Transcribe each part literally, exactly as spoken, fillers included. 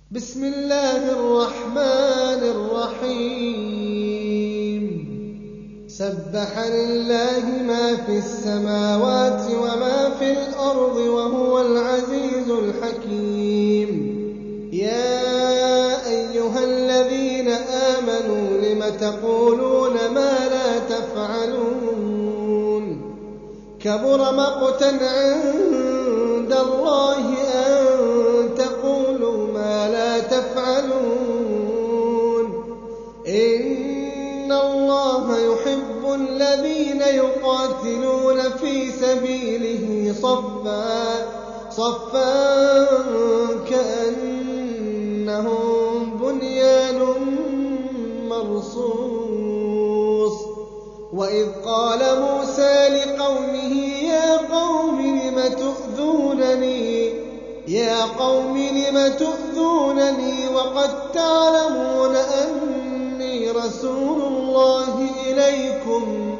بسم الله الرحمن الرحيم سبح لله ما في السماوات وما في الأرض وهو العزيز الحكيم يا أيها الذين آمنوا لم تقولون ما لا تفعلون كبر مقتا عند الله أن تقولوا ما لا تفعلون إن الله يحب الذين يقاتلون في سبيله صفا صفا كأنهم بنيان مرصوص وإذ قال موسى لقومه يا قوم لم تؤذونني يا قوم لم تؤذونني وقد تعلمون أني رسول الله إليكم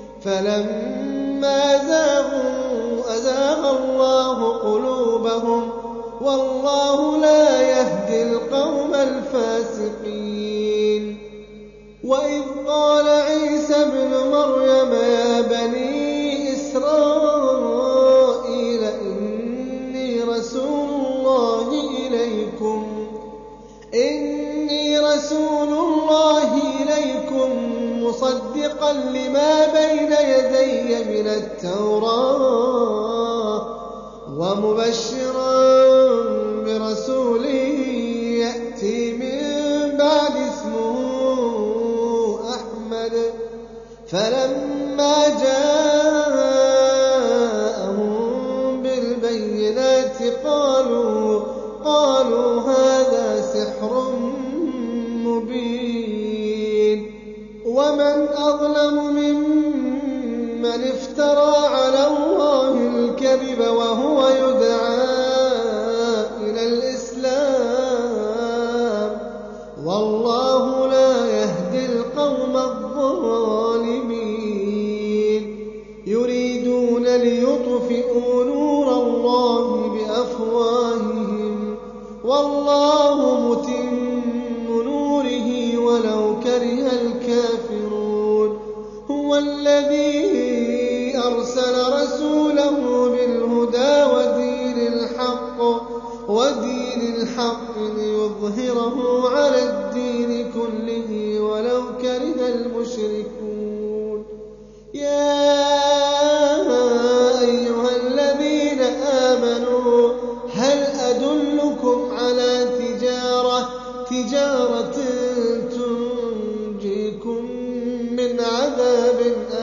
فلما زاغوا أزاغ الله قلوبهم والله لا يهدي القوم الفاسقين وإذ قال عيسى ابن مريم يا بني إسرائيل إني رسول الله إليكم إني رسول الله إليكم مصدقا لما بين يدي من التوراة ومبشرا برسول يأتي من بعد اسمه أحمد فلما جاءهم بالبينات قالوا قالوا هذا سحر مبين ومن أظلم ممن افترى على الله الكذب وهو يدعى إلى الإسلام والله لا يهدي القوم الظالمين يريدون ليطفئوا نور الله بأفواههم والله متم نوره ولو كره الكافرون هو الذي أرسل رسوله بالهدى ودين الحق ودين الحق ليظهره على الدين كله ولو كره المشركون يا أيها الذين آمنوا هل أدلكم على تجارة تجارة تنجيكم من عذاب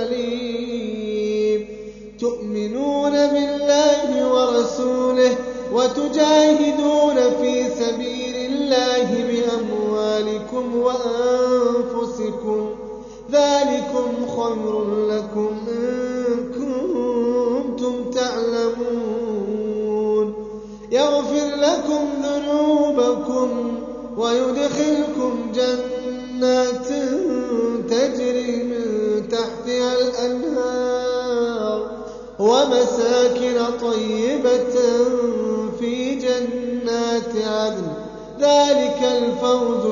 أليم تؤمنون بالله ورسوله وتجاهدون في سبيل الله بأموالكم وأنفسكم ذلكم خير لكم إن كنتم تعلمون يغفر لكم ذنوبكم ويدخلكم جنات تجري من تحتها الأنهار ومساكن طيبة في جنات عدن ذلك الفوز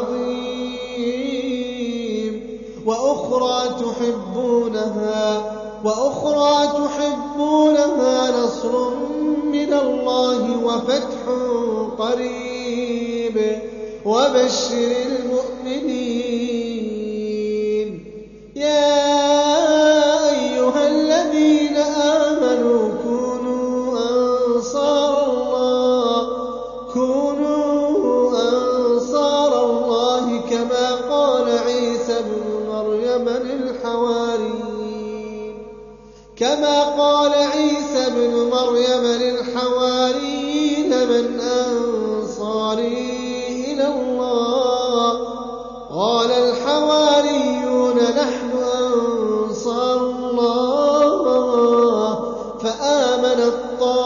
العظيم وأخرى تحبونها وأخرى تحبونها نصر من الله وفتح قريب وبشر المؤمنين يا أيها الذين آمنوا كونوا أنصار الله كونوا أنصار الله كما قال عيسى ابن مريم للحواريين كما قال عيسى ابن مريم للحواريين من أنصاري إلى الله قال الحواريون نحن أنصار الله فآمنت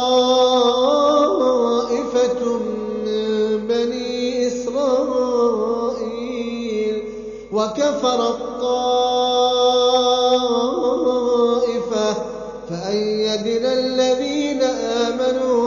طائفة من بني إسرائيل وكفرت طائفة فأيدنا الذين آمنوا